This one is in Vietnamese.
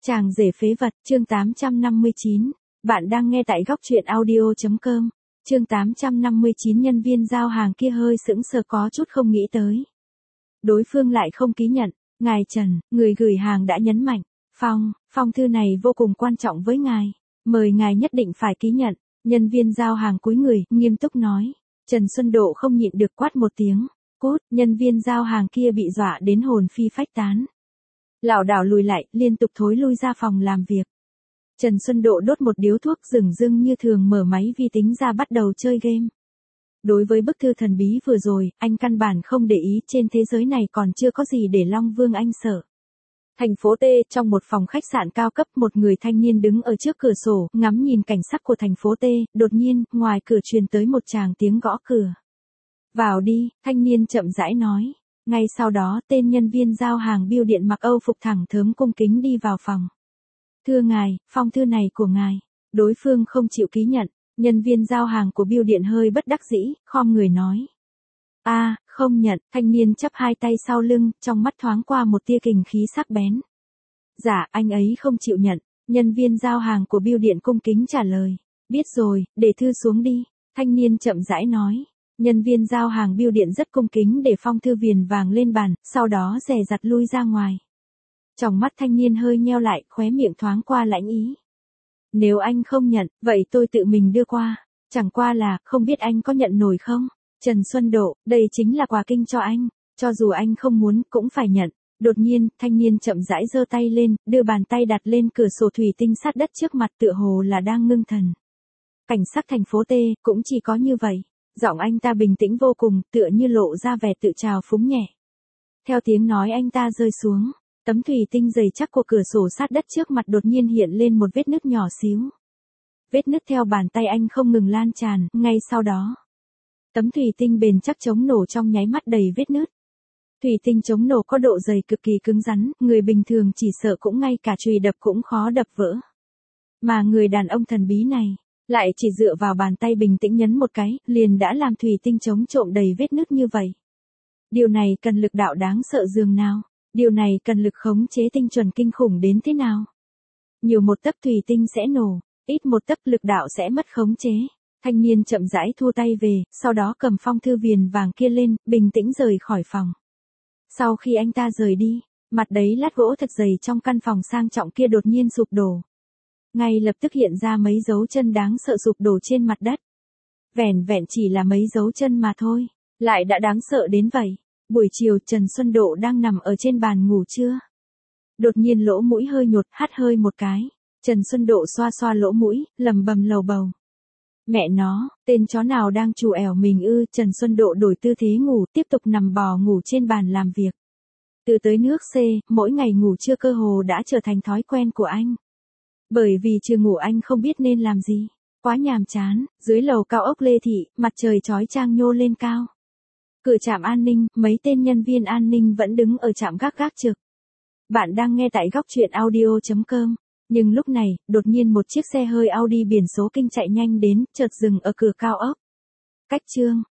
Chàng rể phế vật, chương 859. Bạn đang nghe tại góc truyện audio.com. Chương 859. Nhân viên giao hàng kia hơi sững sờ, có chút không nghĩ tới. Đối phương lại không ký nhận. Ngài Trần, người gửi hàng đã nhấn mạnh. Phong thư này vô cùng quan trọng với ngài. Mời ngài nhất định phải ký nhận. Nhân viên giao hàng cúi người, nghiêm túc nói. Trần Xuân Độ không nhịn được quát một tiếng. Cút, nhân viên giao hàng kia bị dọa đến hồn phi phách tán. Lảo đảo lùi lại, liên tục thối lui ra phòng làm việc. Trần Xuân Độ đốt một điếu thuốc dửng dưng như thường, mở máy vi tính ra bắt đầu chơi game. Đối với bức thư thần bí vừa rồi, anh căn bản không để ý, trên thế giới này còn chưa có gì để Long Vương anh sợ. Thành phố T, trong một phòng khách sạn cao cấp, một người thanh niên đứng ở trước cửa sổ, ngắm nhìn cảnh sắc của thành phố T, đột nhiên, ngoài cửa truyền tới một tràng tiếng gõ cửa. Vào đi, thanh niên chậm rãi nói. Ngay sau đó, tên nhân viên giao hàng bưu điện mặc Âu phục thẳng thớm cung kính đi vào phòng. Thưa ngài, phong thư này của ngài. Đối phương không chịu ký nhận, nhân viên giao hàng của bưu điện hơi bất đắc dĩ, khom người nói. Không nhận, thanh niên chắp hai tay sau lưng, trong mắt thoáng qua một tia kình khí sắc bén. Dạ, anh ấy không chịu nhận, nhân viên giao hàng của bưu điện cung kính trả lời. Biết rồi, để thư xuống đi, thanh niên chậm rãi nói. Nhân viên giao hàng bưu điện rất cung kính để phong thư viền vàng lên bàn, sau đó dè dặt lui ra ngoài. Tròng mắt thanh niên hơi nheo lại, khóe miệng thoáng qua lãnh ý. Nếu anh không nhận, vậy tôi tự mình đưa qua. Chẳng qua là, không biết anh có nhận nổi không? Trần Xuân Độ, đây chính là quà kinh cho anh. Cho dù anh không muốn, cũng phải nhận. Đột nhiên, thanh niên chậm rãi giơ tay lên, đưa bàn tay đặt lên cửa sổ thủy tinh sát đất trước mặt, tựa hồ là đang ngưng thần. Cảnh sắc thành phố T, cũng chỉ có như vậy. Giọng anh ta bình tĩnh vô cùng, tựa như lộ ra vẻ tự trào phúng nhẹ. Theo tiếng nói anh ta rơi xuống, tấm thủy tinh dày chắc của cửa sổ sát đất trước mặt đột nhiên hiện lên một vết nứt nhỏ xíu. Vết nứt theo bàn tay anh không ngừng lan tràn, ngay sau đó. Tấm thủy tinh bền chắc chống nổ trong nháy mắt đầy vết nứt. Thủy tinh chống nổ có độ dày cực kỳ cứng rắn, người bình thường chỉ sợ cũng ngay cả chùy đập cũng khó đập vỡ. Mà người đàn ông thần bí này, lại chỉ dựa vào bàn tay bình tĩnh nhấn một cái, liền đã làm thủy tinh chống trộm đầy vết nứt như vậy. Điều này cần lực đạo đáng sợ dường nào, điều này cần lực khống chế tinh chuẩn kinh khủng đến thế nào. Nhiều một tấc thủy tinh sẽ nổ, ít một tấc lực đạo sẽ mất khống chế. Thanh niên chậm rãi thua tay về, sau đó cầm phong thư viền vàng kia lên, bình tĩnh rời khỏi phòng. Sau khi anh ta rời đi, mặt đáy lát gỗ thật dày trong căn phòng sang trọng kia đột nhiên sụp đổ. Ngay lập tức hiện ra mấy dấu chân đáng sợ sụp đổ trên mặt đất. Vẻn vẹn chỉ là mấy dấu chân mà thôi, lại đã đáng sợ đến vậy. Buổi chiều Trần Xuân Độ đang nằm ở trên bàn ngủ trưa. Đột nhiên lỗ mũi hơi nhột, hắt hơi một cái. Trần Xuân Độ xoa xoa lỗ mũi, lầm bầm lầu bầu. Mẹ nó, tên chó nào đang trù ẻo mình ư? Trần Xuân Độ đổi tư thế ngủ, tiếp tục nằm bò ngủ trên bàn làm việc. Từ tới nước C, mỗi ngày ngủ trưa cơ hồ đã trở thành thói quen của anh. Bởi vì trưa ngủ anh không biết nên làm gì. Quá nhàm chán, dưới lầu cao ốc Lê Thị, mặt trời chói chang nhô lên cao. Cửa trạm an ninh, mấy tên nhân viên an ninh vẫn đứng ở trạm gác trực. Bạn đang nghe tại góc truyện audio.com. Nhưng lúc này, đột nhiên một chiếc xe hơi Audi biển số kinh chạy nhanh đến, chợt dừng ở cửa cao ốc. Cách chương